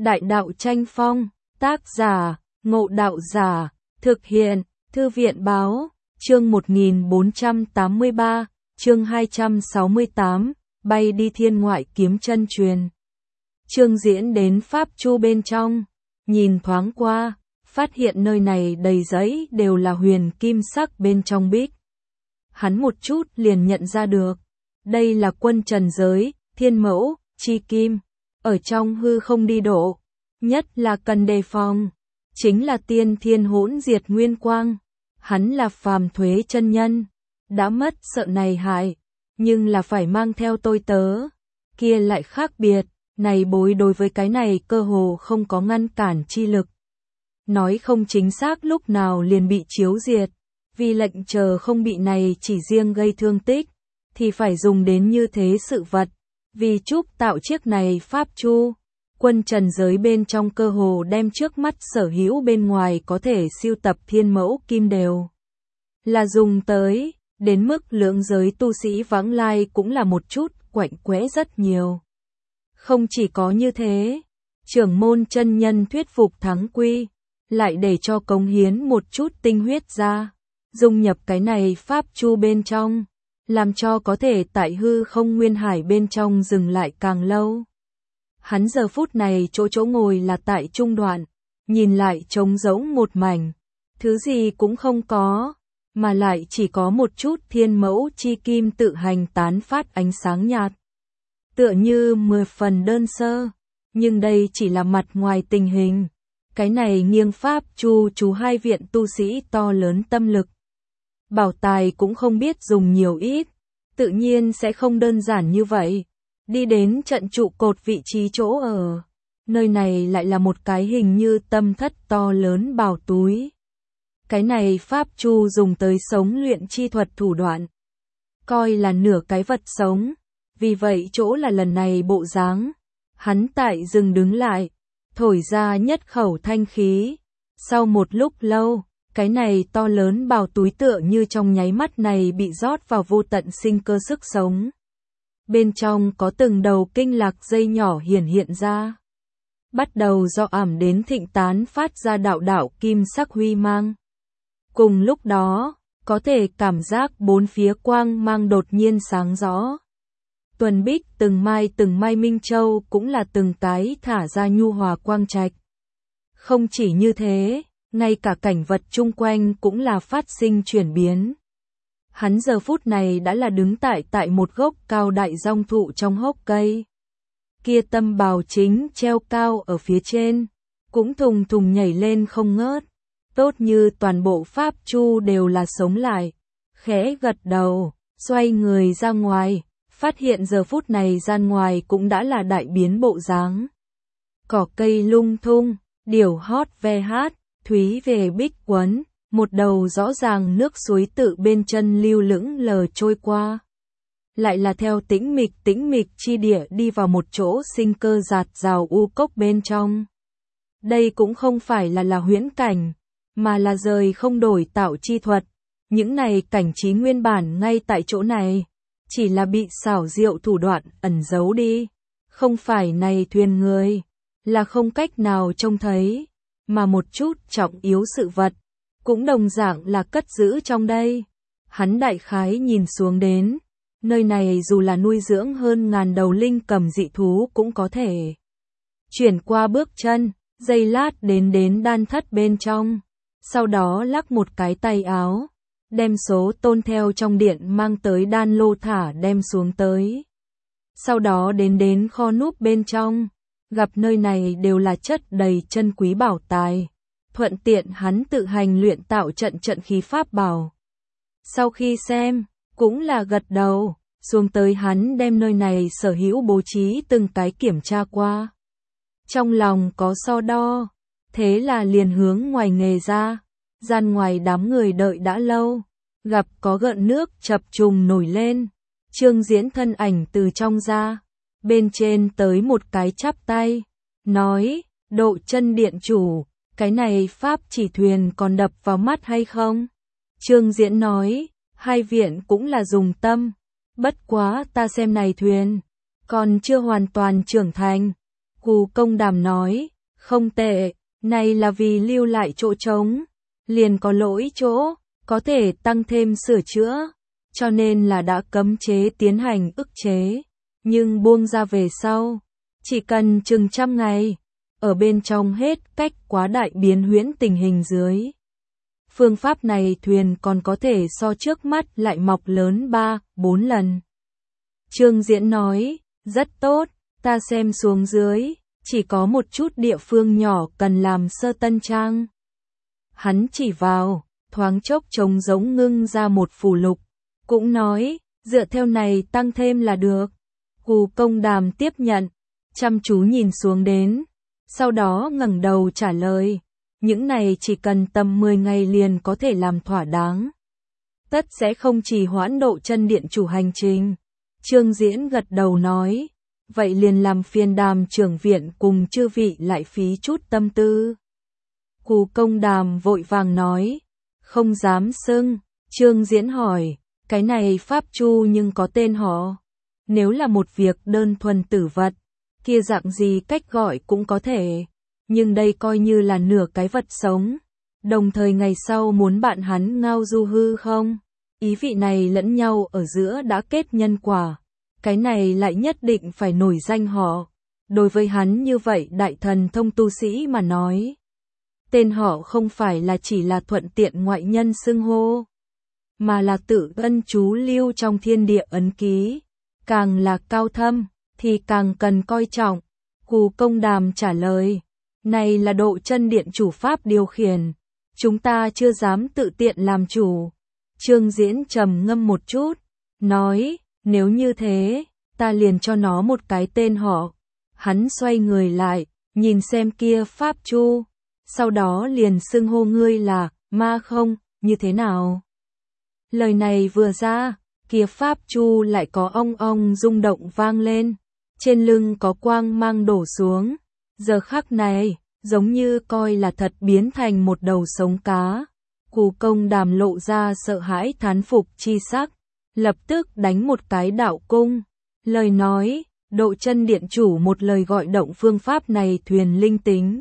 Đại đạo tranh phong, tác giả, Ngộ Đạo Giả, thực hiện, Thư viện báo, chương 1483, chương 268, bay đi thiên ngoại kiếm chân truyền. Chương diễn đến Pháp Chu bên trong, nhìn thoáng qua, phát hiện nơi này đầy giấy đều là huyền kim sắc bên trong bích. Hắn một chút liền nhận ra được, đây là quân trần giới, thiên mẫu, chi kim, ở trong hư không đi độ, nhất là cần đề phòng, chính là tiên thiên hỗn diệt nguyên quang, hắn là phàm thuế chân nhân, đã mất sợ này hại, nhưng là phải mang theo tôi tớ, kia lại khác biệt, này bối đối với cái này cơ hồ không có ngăn cản chi lực. Nói không chính xác lúc nào liền bị chiếu diệt, vì lệnh chờ không bị này chỉ riêng gây thương tích, thì phải dùng đến như thế sự vật, vì chúc tạo chiếc này Pháp Chu. Quân trần giới bên trong cơ hồ đem trước mắt sở hữu bên ngoài có thể siêu tập thiên mẫu kim đều là dùng tới, đến mức lượng giới tu sĩ vãng lai cũng là một chút quạnh quẽ rất nhiều. Không chỉ có như thế, trưởng môn chân nhân thuyết phục thắng quy, lại để cho cống hiến một chút tinh huyết ra, dung nhập cái này Pháp Chu bên trong, làm cho có thể tại hư không nguyên hải bên trong dừng lại càng lâu. Hắn giờ phút này chỗ ngồi là tại trung đoạn, nhìn lại trống rỗng một mảnh, thứ gì cũng không có, mà lại chỉ có một chút thiên mẫu chi kim tự hành tán phát ánh sáng nhạt. Tựa như 10 phần đơn sơ, nhưng đây chỉ là mặt ngoài tình hình. Cái này nghiêng Pháp Chu chú hai viện tu sĩ to lớn tâm lực. Bảo tài cũng không biết dùng nhiều ít, tự nhiên sẽ không đơn giản như vậy. Đi đến trận trụ cột vị trí chỗ ở, nơi này lại là một cái hình như tâm thất to lớn bảo túi. Cái này Pháp Chu dùng tới sống luyện chi thuật thủ đoạn, coi là nửa cái vật sống, vì vậy chỗ là lần này bộ dáng. Hắn tại dừng đứng lại, thổi ra nhất khẩu thanh khí, sau một lúc lâu, cái này to lớn bảo túi tựa như trong nháy mắt này bị rót vào vô tận sinh cơ sức sống. Bên trong có từng đầu kinh lạc dây nhỏ hiển hiện ra. Bắt đầu do ảm đến thịnh tán phát ra đạo đạo kim sắc huy mang. Cùng lúc đó, có thể cảm giác bốn phía quang mang đột nhiên sáng rõ. Tuần bích từng mai minh châu cũng là từng cái thả ra nhu hòa quang trạch. Không chỉ như thế, ngay cả cảnh vật chung quanh cũng là phát sinh chuyển biến. Hắn giờ phút này đã là đứng tại một gốc cao đại dong thụ trong hốc cây. Kia tâm bào chính treo cao ở phía trên, cũng thùng thùng nhảy lên không ngớt, tốt như toàn bộ Pháp Chu đều là sống lại. Khẽ gật đầu, xoay người ra ngoài, phát hiện giờ phút này gian ngoài cũng đã là đại biến bộ dáng. Cỏ cây lung thung, điểu hót ve hát, thúy về bích quấn. Một đầu rõ ràng nước suối tự bên chân lưu lững lờ trôi qua. Lại là theo tĩnh mịch chi địa đi vào một chỗ sinh cơ dạt dào u cốc bên trong. Đây cũng không phải là huyễn cảnh, mà là rời không đổi tạo chi thuật. Những này cảnh trí nguyên bản ngay tại chỗ này, chỉ là bị xảo diệu thủ đoạn ẩn giấu đi. Không phải này thuyền người, là không cách nào trông thấy, mà một chút trọng yếu sự vật. Cũng đồng dạng là cất giữ trong đây. Hắn đại khái nhìn xuống đến, nơi này dù là nuôi dưỡng hơn ngàn đầu linh cầm dị thú cũng có thể. Chuyển qua bước chân, giây lát đến đan thất bên trong, sau đó lắc một cái tay áo, đem số tôn theo trong điện mang tới đan lô thả đem xuống tới. Sau đó đến kho núp bên trong, gặp nơi này đều là chất đầy chân quý bảo tài. Thuận tiện hắn tự hành luyện tạo trận khí pháp bảo. Sau khi xem, cũng là gật đầu, xuống tới hắn đem nơi này sở hữu bố trí từng cái kiểm tra qua. Trong lòng có so đo, thế là liền hướng ngoài nghề ra, gian ngoài đám người đợi đã lâu, gặp có gợn nước chập trùng nổi lên, Trương Diễn thân ảnh từ trong ra, bên trên tới một cái chắp tay, nói, Độ Chân điện chủ. Cái này Pháp chỉ thuyền còn đập vào mắt hay không? Trương Diễn nói, hai viện cũng là dùng tâm. Bất quá ta xem này thuyền, còn chưa hoàn toàn trưởng thành. Cù Công Đàm nói, không tệ, này là vì lưu lại chỗ trống, liền có lỗi chỗ, có thể tăng thêm sửa chữa, cho nên là đã cấm chế tiến hành ức chế, nhưng buông ra về sau, chỉ cần chừng 100 ngày, ở bên trong hết cách quá đại biến huyễn tình hình dưới. Phương pháp này thuyền còn có thể so trước mắt lại mọc lớn 3-4 lần. Trương Diễn nói, rất tốt, ta xem xuống dưới, chỉ có một chút địa phương nhỏ cần làm sơ tân trang. Hắn chỉ vào, thoáng chốc trống giống ngưng ra một phù lục, cũng nói, dựa theo này tăng thêm là được. Cù Công Đàm tiếp nhận, chăm chú nhìn xuống đến, sau đó ngẩng đầu trả lời, những này chỉ cần tầm 10 ngày liền có thể làm thỏa đáng. Tất sẽ không trì hoãn Độ Chân Điện chủ hành trình. Trương Diễn gật đầu nói, vậy liền làm phiền Đàm trưởng viện cùng chư vị lại phí chút tâm tư. Cù Công Đàm vội vàng nói, không dám xưng. Trương Diễn hỏi, cái này pháp chu nhưng có tên họ. Nếu là một việc đơn thuần tử vật, kia dạng gì cách gọi cũng có thể. Nhưng đây coi như là nửa cái vật sống. Đồng thời ngày sau muốn bạn hắn ngao du hư không? Ý vị này lẫn nhau ở giữa đã kết nhân quả. Cái này lại nhất định phải nổi danh họ. Đối với hắn như vậy đại thần thông tu sĩ mà nói. Tên họ không phải là chỉ là thuận tiện ngoại nhân xưng hô, mà là tự ân chú lưu trong thiên địa ấn ký. Càng là cao thâm, thì càng cần coi trọng. Cù Công Đàm trả lời, này là Độ Chân Điện chủ pháp điều khiển. Chúng ta chưa dám tự tiện làm chủ. Trương Diễn trầm ngâm một chút, nói, nếu như thế, ta liền cho nó một cái tên họ. Hắn xoay người lại, nhìn xem kia pháp chu, sau đó liền xưng hô ngươi là Ma Không, như thế nào? Lời này vừa ra, kia pháp chu lại có ong ong rung động vang lên, trên lưng có quang mang đổ xuống. Giờ khắc này, giống như coi là thật biến thành một đầu sống cá. Cù Công Đàm lộ ra sợ hãi thán phục chi sắc, lập tức đánh một cái đạo cung. Lời nói, Độ Chân Điện chủ một lời gọi động phương pháp này thuyền linh tính.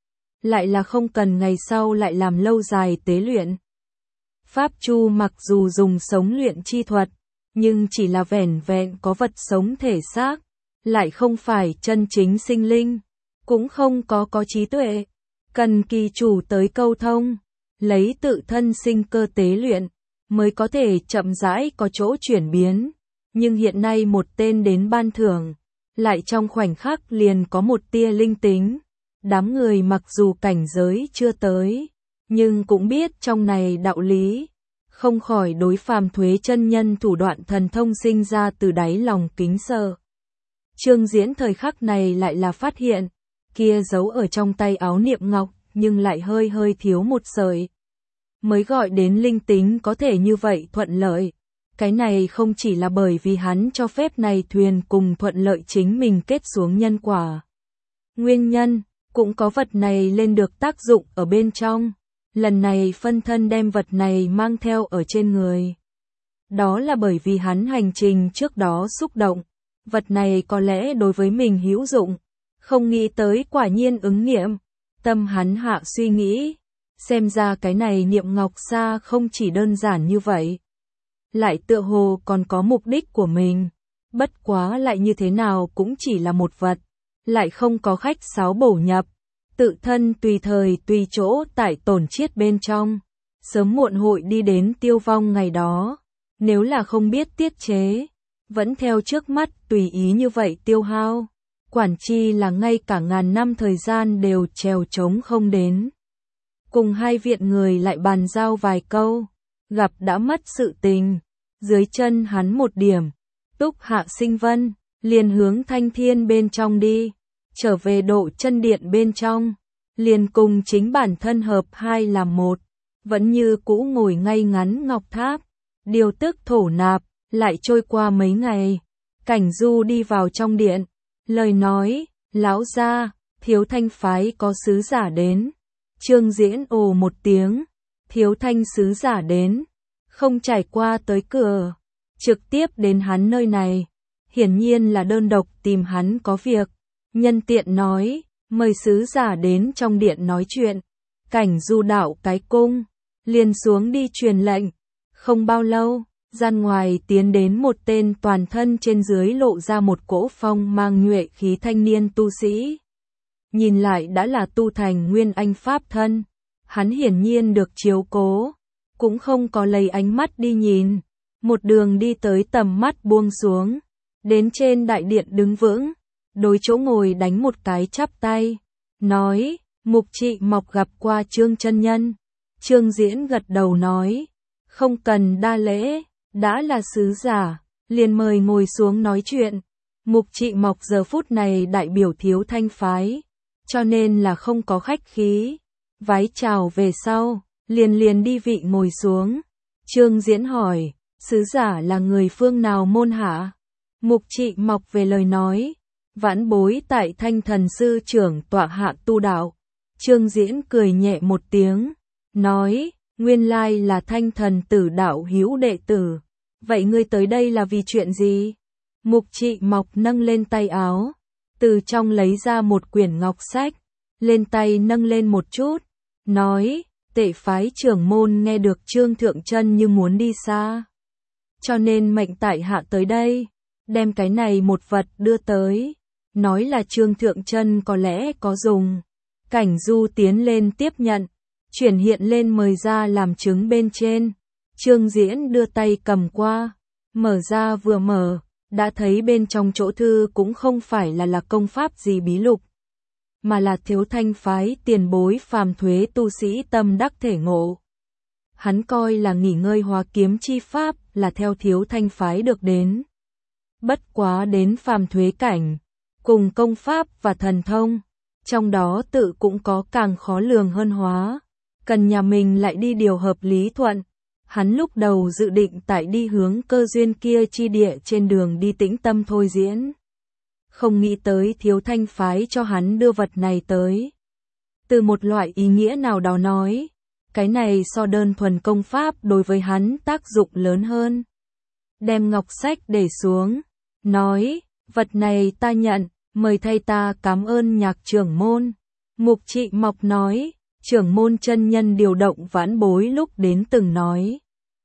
Lại là không cần ngày sau lại làm lâu dài tế luyện. Pháp chu mặc dù dùng sống luyện chi thuật, nhưng chỉ là vẻn vẹn có vật sống thể xác, lại không phải chân chính sinh linh, cũng không có trí tuệ, cần kỳ chủ tới câu thông, lấy tự thân sinh cơ tế luyện, mới có thể chậm rãi có chỗ chuyển biến. Nhưng hiện nay một tên đến ban thưởng, lại trong khoảnh khắc liền có một tia linh tính. Đám người mặc dù cảnh giới chưa tới, nhưng cũng biết trong này đạo lý, không khỏi đối phàm Thuế chân nhân thủ đoạn thần thông sinh ra từ đáy lòng kính sợ. Trương Diễn thời khắc này lại là phát hiện, kia giấu ở trong tay áo niệm ngọc, nhưng lại hơi hơi thiếu một sợi. Mới gọi đến linh tính có thể như vậy thuận lợi. Cái này không chỉ là bởi vì hắn cho phép này thuyền cùng thuận lợi chính mình kết xuống nhân quả. Nguyên nhân, cũng có vật này lên được tác dụng ở bên trong. Lần này phân thân đem vật này mang theo ở trên người. Đó là bởi vì hắn hành trình trước đó xúc động. Vật này có lẽ đối với mình hữu dụng. Không nghĩ tới quả nhiên ứng nghiệm. Tâm hắn hạ suy nghĩ. Xem ra cái này niệm ngọc sa không chỉ đơn giản như vậy. Lại tựa hồ còn có mục đích của mình. Bất quá lại như thế nào cũng chỉ là một vật. Lại không có khách sáo bổ nhập. Tự thân tùy thời tùy chỗ tại tổn chiết bên trong. Sớm muộn hội đi đến tiêu vong ngày đó. Nếu là không biết tiết chế, vẫn theo trước mắt tùy ý như vậy tiêu hao. Quản chi là ngay cả ngàn năm thời gian đều trèo trống không đến. Cùng hai viện người lại bàn giao vài câu. Gặp đã mất sự tình. Dưới chân hắn một điểm. Túc Hạ Sinh Vân liền hướng Thanh Thiên bên trong đi. Trở về Độ Chân Điện bên trong, liền cùng chính bản thân hợp hai làm một, vẫn như cũ ngồi ngay ngắn ngọc tháp, điều tức thổ nạp. Lại trôi qua mấy ngày, Cảnh Du đi vào trong điện, lời nói, lão gia, Thiếu Thanh phái có sứ giả đến. Trương Diễn ồ một tiếng, Thiếu Thanh sứ giả đến, không trải qua tới cửa, trực tiếp đến hắn nơi này, hiển nhiên là đơn độc tìm hắn có việc. nhân tiện nói, mời sứ giả đến trong điện nói chuyện. Cảnh Du đạo cái cung, liền xuống đi truyền lệnh. Không bao lâu, gian ngoài tiến đến một tên toàn thân trên dưới lộ ra một cỗ phong mang nhuệ khí thanh niên tu sĩ. Nhìn lại đã là tu thành nguyên anh pháp thân. Hắn hiển nhiên được chiếu cố, cũng không có lấy ánh mắt đi nhìn. Một đường đi tới tầm mắt buông xuống, đến trên đại điện đứng vững, đối chỗ ngồi đánh một cái chắp tay, nói, Mục Trị Mọc gặp qua Trương chân nhân. Trương Diễn gật đầu nói, không cần đa lễ, đã là sứ giả, liền mời ngồi xuống nói chuyện. Mục Trị Mọc giờ phút này đại biểu Thiếu Thanh phái, cho nên là không có khách khí, vái chào về sau, liền đi vị ngồi xuống. Trương Diễn hỏi, sứ giả là người phương nào môn hạ? Mục Trị Mọc về lời nói, vãn bối tại Thanh Thần sư trưởng tọa hạ tu đạo. Trương Diễn cười nhẹ một tiếng, nói, nguyên lai là Thanh Thần tử đạo hữu đệ tử. Vậy ngươi tới đây là vì chuyện gì? Mục Trị Mọc nâng lên tay áo, từ trong lấy ra một quyển ngọc sách, lên tay nâng lên một chút, nói, Tệ phái trưởng môn nghe được Trương Thượng Chân như muốn đi xa, cho nên mệnh tại hạ tới đây, đem cái này một vật đưa tới, nói là Trương Thượng Chân có lẽ có dùng. Cảnh Du tiến lên tiếp nhận, chuyển hiện lên mời ra làm chứng bên trên. Trương Diễn đưa tay cầm qua, mở ra vừa mở, đã thấy bên trong chỗ thư cũng không phải là công pháp gì bí lục, mà là Thiếu Thanh phái tiền bối phàm thuế tu sĩ tâm đắc thể ngộ. Hắn coi là nghỉ ngơi hóa kiếm chi pháp là theo Thiếu Thanh phái được đến. Bất quá đến phàm thuế cảnh, cùng công pháp và thần thông, trong đó tự cũng có càng khó lường hơn hóa, cần nhà mình lại đi điều hợp lý thuận. Hắn lúc đầu dự định tại đi hướng cơ duyên kia chi địa trên đường đi tĩnh tâm thôi diễn. Không nghĩ tới Thiếu Thanh phái cho hắn đưa vật này tới. Từ một loại ý nghĩa nào đó nói, cái này so đơn thuần công pháp đối với hắn tác dụng lớn hơn. Đem ngọc sách để xuống, nói, vật này ta nhận, mời thay ta cảm ơn Nhạc trưởng môn. Mục Trị Mọc nói, trưởng môn chân nhân điều động vãn bối lúc đến từng nói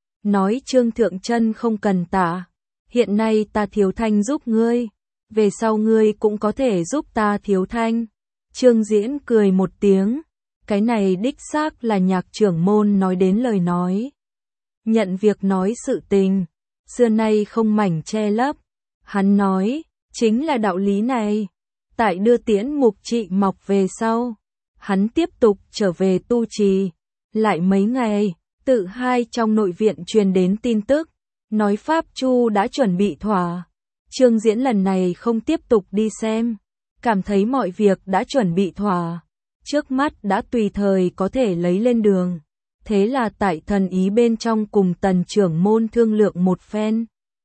Trương Thượng Chân không cần tạ, hiện nay ta Thiếu Thanh giúp ngươi, về sau ngươi cũng có thể giúp ta Thiếu Thanh. Trương Diễn cười một tiếng, cái này đích xác là Nhạc trưởng môn nói đến lời nói. Nhận việc nói sự tình, xưa nay không mảnh che lấp. Hắn nói, chính là đạo lý này. Tại đưa tiễn Mục Trị Mọc về sau, hắn tiếp tục trở về tu trì. Lại mấy ngày, tự hai trong nội viện truyền đến tin tức, nói Pháp Chu đã chuẩn bị thỏa. Trương Diễn lần này không tiếp tục đi xem, cảm thấy mọi việc đã chuẩn bị thỏa, trước mắt đã tùy thời có thể lấy lên đường. Thế là tại thần ý bên trong cùng Tần trưởng môn thương lượng một phen,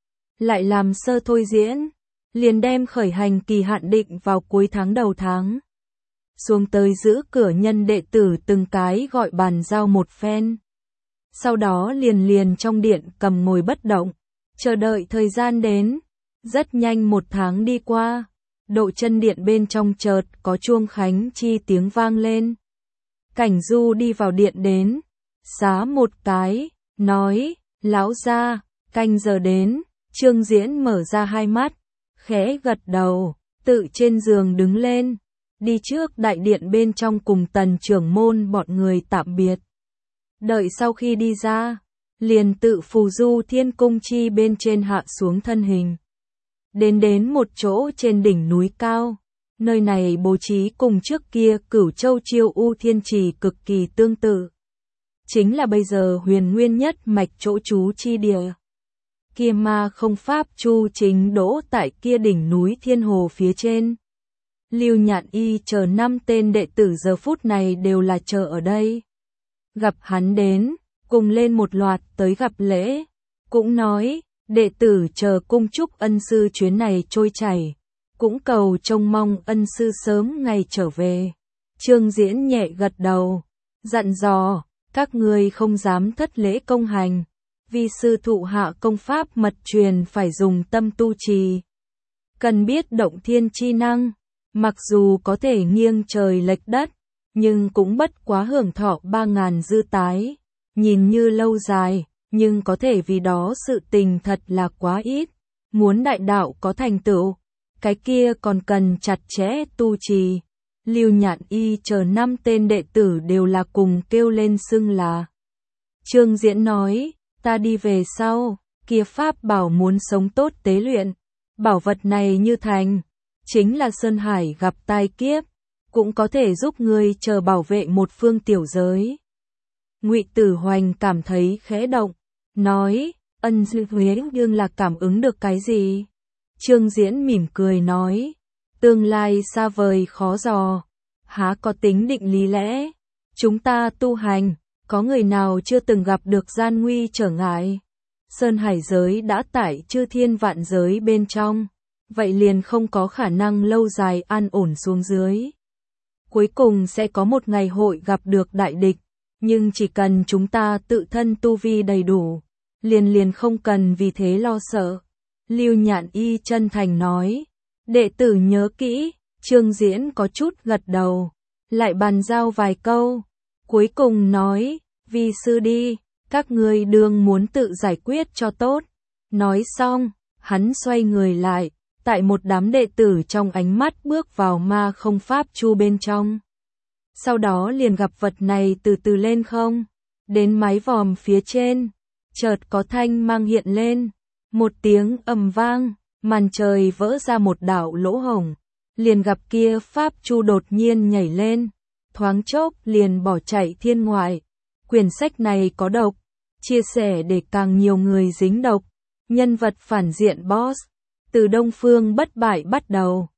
lại làm sơ thôi diễn, liền đem khởi hành kỳ hạn định vào cuối tháng đầu tháng. Xuống tới giữ cửa nhân đệ tử từng cái gọi bàn giao một phen. Sau đó liền trong điện cầm ngồi bất động, chờ đợi thời gian đến. Rất nhanh một tháng đi qua, Độ Chân điện bên trong chợt có chuông khánh chi tiếng vang lên. Cảnh Du đi vào điện đến, xá một cái, nói, lão gia, canh giờ đến. Trương Diễn mở ra hai mắt, khẽ gật đầu, tự trên giường đứng lên, đi trước đại điện bên trong cùng Tần trưởng môn bọn người tạm biệt. Đợi sau khi đi ra, liền tự phù du thiên cung chi bên trên hạ xuống thân hình. Đến một chỗ trên đỉnh núi cao, nơi này bố trí cùng trước kia Cửu Châu Chiêu U Thiên Trì cực kỳ tương tự. Chính là bây giờ huyền nguyên nhất mạch chỗ trú chi địa. Kia ma không pháp chu chính đỗ tại kia đỉnh núi Thiên Hồ phía trên. Lưu Nhạn Y chờ 5 tên đệ tử giờ phút này đều là chờ ở đây. Gặp hắn đến, cùng lên một loạt tới gặp lễ, cũng nói, đệ tử chờ cung chúc ân sư chuyến này trôi chảy, cũng cầu trông mong ân sư sớm ngày trở về. Trương Diễn nhẹ gật đầu, dặn dò, các ngươi không dám thất lễ công hành, vì sư thụ hạ công pháp mật truyền phải dùng tâm tu trì. Cần biết động thiên chi năng, Mặc dù có thể nghiêng trời lệch đất, nhưng cũng bất quá hưởng thọ 3.000 dư tái. Nhìn như lâu dài, nhưng có thể vì đó sự tình thật là quá ít. Muốn đại đạo có thành tựu, cái kia còn cần chặt chẽ tu trì. Lưu Nhạn Y chờ 5 tên đệ tử đều là cùng kêu lên xưng là. Trương Diễn nói, ta đi về sau, kia pháp bảo muốn sống tốt tế luyện. Bảo vật này như thành, chính là Sơn Hải gặp tai kiếp, cũng có thể giúp ngươi chờ bảo vệ một phương tiểu giới. Ngụy Tử Hoành cảm thấy khẽ động, nói, Ân Dư Huế đương là cảm ứng được cái gì? Trương Diễn mỉm cười nói, tương lai xa vời khó dò, há có tính định lý lẽ. Chúng ta tu hành, có người nào chưa từng gặp được gian nguy trở ngại? Sơn Hải giới đã tại chư thiên vạn giới bên trong, vậy liền không có khả năng lâu dài an ổn xuống dưới. Cuối cùng sẽ có một ngày hội gặp được đại địch, nhưng chỉ cần chúng ta tự thân tu vi đầy đủ, liền không cần vì thế lo sợ. Lưu Nhạn Y chân thành nói, đệ tử nhớ kỹ. Trương Diễn có chút gật đầu, lại bàn giao vài câu, cuối cùng nói, vi sư đi, các ngươi đương muốn tự giải quyết cho tốt. Nói xong, hắn xoay người lại, tại một đám đệ tử trong ánh mắt bước vào ma không pháp chu bên trong. Sau đó liền gặp vật này từ từ lên không, đến mái vòm phía trên, chợt có thanh mang hiện lên, một tiếng ầm vang, màn trời vỡ ra một đạo lỗ hổng, liền gặp kia pháp chu đột nhiên nhảy lên, thoáng chốc liền bỏ chạy thiên ngoại. Quyển sách này có độc, chia sẻ để càng nhiều người dính độc. Nhân vật phản diện boss, từ Đông Phương bất bại bắt đầu.